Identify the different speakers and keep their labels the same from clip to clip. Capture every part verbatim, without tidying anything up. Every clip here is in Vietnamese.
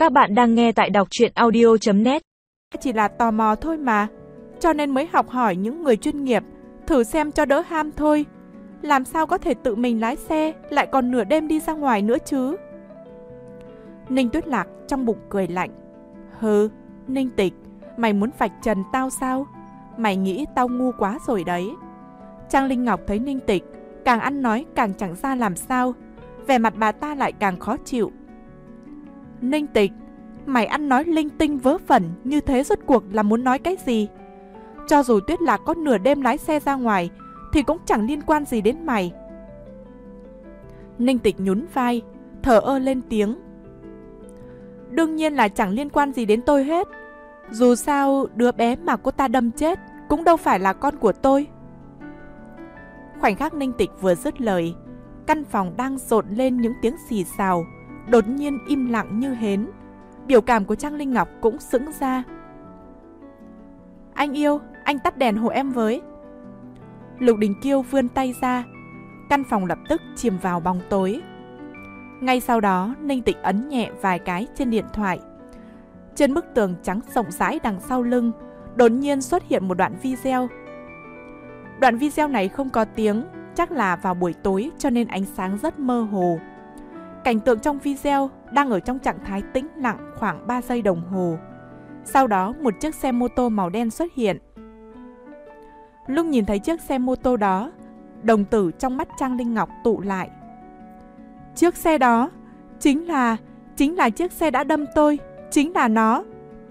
Speaker 1: Các bạn đang nghe tại đọc truyện audio chấm net.
Speaker 2: Chỉ là tò mò thôi mà, cho nên mới học hỏi những người chuyên nghiệp, thử xem cho đỡ ham thôi. Làm sao có thể tự mình lái xe, lại còn nửa đêm đi ra ngoài nữa chứ? Ninh Tuyết Lạc trong bụng cười lạnh. Hừ, Ninh Tịch, mày muốn vạch trần tao sao? Mày nghĩ tao ngu quá rồi đấy. Trang Linh Ngọc thấy Ninh Tịch càng ăn nói càng chẳng ra làm sao, vẻ mặt bà ta lại càng khó chịu. Ninh Tịch, mày ăn nói linh tinh vớ vẩn như thế rốt cuộc là muốn nói cái gì? Cho dù Tuyết Lạc có nửa đêm lái xe ra ngoài thì cũng chẳng liên quan gì đến mày. Ninh Tịch nhún vai, thở ơ lên tiếng. Đương nhiên là chẳng liên quan gì đến tôi hết. Dù sao đứa bé mà cô ta đâm chết cũng đâu phải là con của tôi. Khoảnh khắc Ninh Tịch vừa dứt lời, căn phòng đang rộn lên những tiếng xì xào, đột nhiên im lặng như hến. Biểu cảm của Trang Linh Ngọc cũng sững ra. Anh yêu, anh tắt đèn hộ em với. Lục Đình Kiêu vươn tay ra, căn phòng lập tức chìm vào bóng tối. Ngay sau đó, Ninh Tịch ấn nhẹ vài cái trên điện thoại. Trên bức tường trắng rộng rãi đằng sau lưng, đột nhiên xuất hiện một đoạn video. Đoạn video này không có tiếng, chắc là vào buổi tối cho nên ánh sáng rất mơ hồ. Cảnh tượng trong video đang ở trong trạng thái tĩnh lặng khoảng ba giây đồng hồ. Sau đó một chiếc xe mô tô màu đen xuất hiện. Lúc nhìn thấy chiếc xe mô tô đó, đồng tử trong mắt Trang Linh Ngọc tụ lại. Chiếc xe đó chính là chính là chiếc xe đã đâm tôi, chính là nó.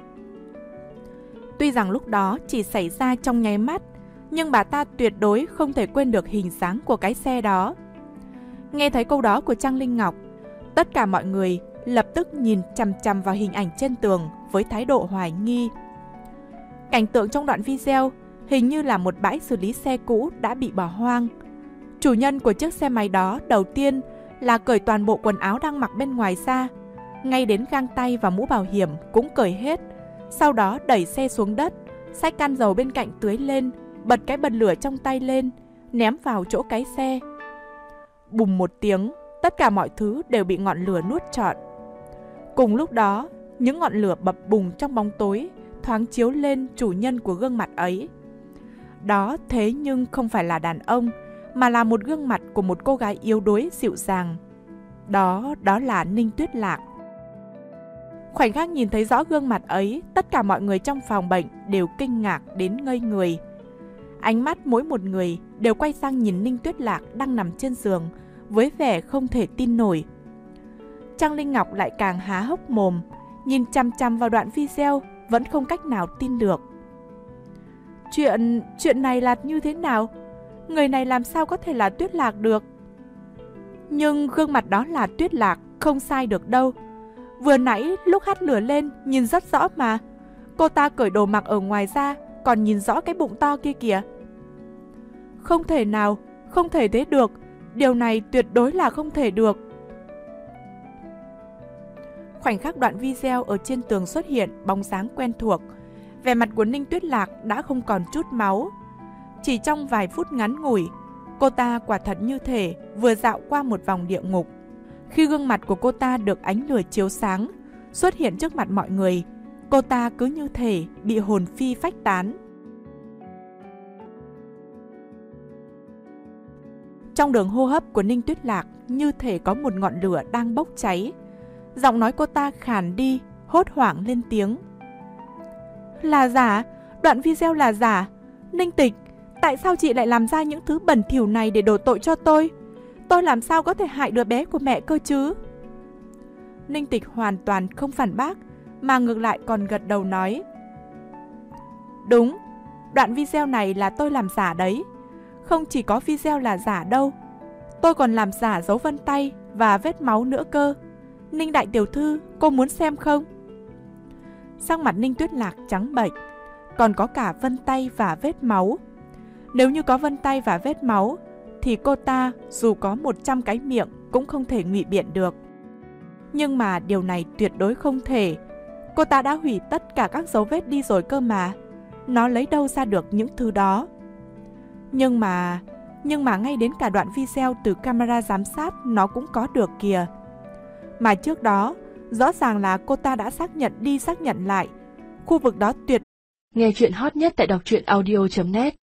Speaker 2: Tuy rằng lúc đó chỉ xảy ra trong nháy mắt, nhưng bà ta tuyệt đối không thể quên được hình dáng của cái xe đó. Nghe thấy câu đó của Trang Linh Ngọc, tất cả mọi người lập tức nhìn chằm chằm vào hình ảnh trên tường với thái độ hoài nghi. Cảnh tượng trong đoạn video hình như là một bãi xử lý xe cũ đã bị bỏ hoang. Chủ nhân của chiếc xe máy đó đầu tiên là cởi toàn bộ quần áo đang mặc bên ngoài ra, ngay đến găng tay và mũ bảo hiểm cũng cởi hết. Sau đó đẩy xe xuống đất, xách can dầu bên cạnh tưới lên, bật cái bật lửa trong tay lên, ném vào chỗ cái xe. Bùm một tiếng, tất cả mọi thứ đều bị ngọn lửa nuốt trọn. Cùng lúc đó, những ngọn lửa bập bùng trong bóng tối thoáng chiếu lên chủ nhân của gương mặt ấy. Đó thế nhưng không phải là đàn ông, mà là một gương mặt của một cô gái yếu đuối dịu dàng. Đó, đó là Ninh Tuyết Lạc. Khoảnh khắc nhìn thấy rõ gương mặt ấy, tất cả mọi người trong phòng bệnh đều kinh ngạc đến ngây người. Ánh mắt mỗi một người đều quay sang nhìn Ninh Tuyết Lạc đang nằm trên giường với vẻ không thể tin nổi. Trang Linh Ngọc lại càng há hốc mồm, nhìn chằm chằm vào đoạn video, vẫn không cách nào tin được. Chuyện, chuyện này là như thế nào? Người này làm sao có thể là Tuyết Lạc được? Nhưng gương mặt đó là Tuyết Lạc, không sai được đâu. Vừa nãy lúc hắt lửa lên nhìn rất rõ mà. Cô ta cởi đồ mặc ở ngoài ra, còn nhìn rõ cái bụng to kia kìa. Không thể nào, không thể thế được. Điều này tuyệt đối là không thể được. Khoảnh khắc đoạn video ở trên tường xuất hiện bóng dáng quen thuộc, vẻ mặt của Ninh Tuyết Lạc đã không còn chút máu. Chỉ trong vài phút ngắn ngủi, cô ta quả thật như thể vừa dạo qua một vòng địa ngục. Khi gương mặt của cô ta được ánh lửa chiếu sáng, xuất hiện trước mặt mọi người, cô ta cứ như thể bị hồn phi phách tán. Trong đường hô hấp của Ninh Tuyết Lạc như thể có một ngọn lửa đang bốc cháy. Giọng nói cô ta khàn đi, hốt hoảng lên tiếng. Là giả, đoạn video là giả. Ninh Tịch, tại sao chị lại làm ra những thứ bẩn thỉu này để đổ tội cho tôi? Tôi làm sao có thể hại đứa bé của mẹ cơ chứ? Ninh Tịch hoàn toàn không phản bác, mà ngược lại còn gật đầu nói. Đúng, đoạn video này là tôi làm giả đấy. Không chỉ có video là giả đâu, tôi còn làm giả dấu vân tay và vết máu nữa cơ. Ninh đại tiểu thư, cô muốn xem không? Sắc mặt Ninh Tuyết Lạc trắng bệch, còn có cả vân tay và vết máu. Nếu như có vân tay và vết máu, thì cô ta dù có một trăm cái miệng cũng không thể ngụy biện được. Nhưng mà điều này tuyệt đối không thể. Cô ta đã hủy tất cả các dấu vết đi rồi cơ mà. Nó lấy đâu ra được những thứ đó? Nhưng mà... Nhưng mà ngay đến cả đoạn video từ camera giám sát nó cũng có được kìa. Mà trước đó, Rõ ràng là cô ta đã xác nhận đi xác nhận lại. Khu vực đó tuyệt.
Speaker 1: Nghe chuyện hot nhất tại đọc truyện audio chấm net